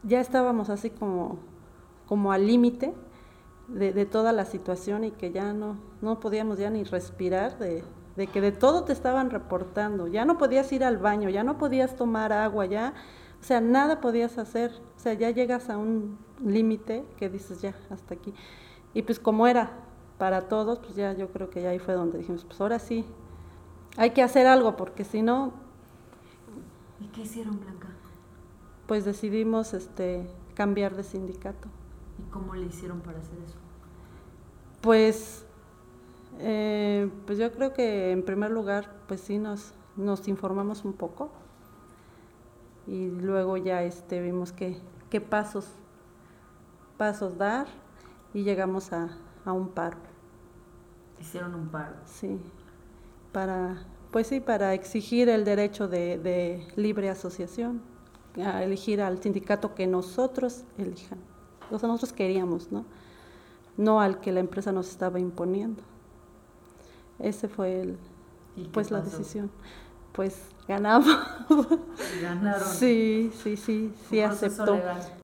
ya estábamos así como al límite de toda la situación y que ya no podíamos ya ni respirar de que de todo te estaban reportando, ya no podías ir al baño, ya no podías tomar agua, ya, o sea, nada podías hacer, o sea, ya llegas a un límite que dices ya, hasta aquí. Y pues como era para todos, pues ya yo creo que ya ahí fue donde dijimos, pues ahora sí, hay que hacer algo, porque si no... ¿Y qué hicieron, Blanca? Pues decidimos cambiar de sindicato. ¿Y cómo le hicieron para hacer eso? Pues yo creo que en primer lugar, pues sí nos informamos un poco y luego ya vimos qué pasos dar y llegamos a un paro. ¿Hicieron un paro? Sí, para exigir el derecho de libre asociación, a elegir al sindicato que nosotros elijan. O sea, nosotros queríamos, no al que la empresa nos estaba imponiendo. Ese fue la decisión. Pues ganamos. Ganaron. Sí, aceptó. Legal.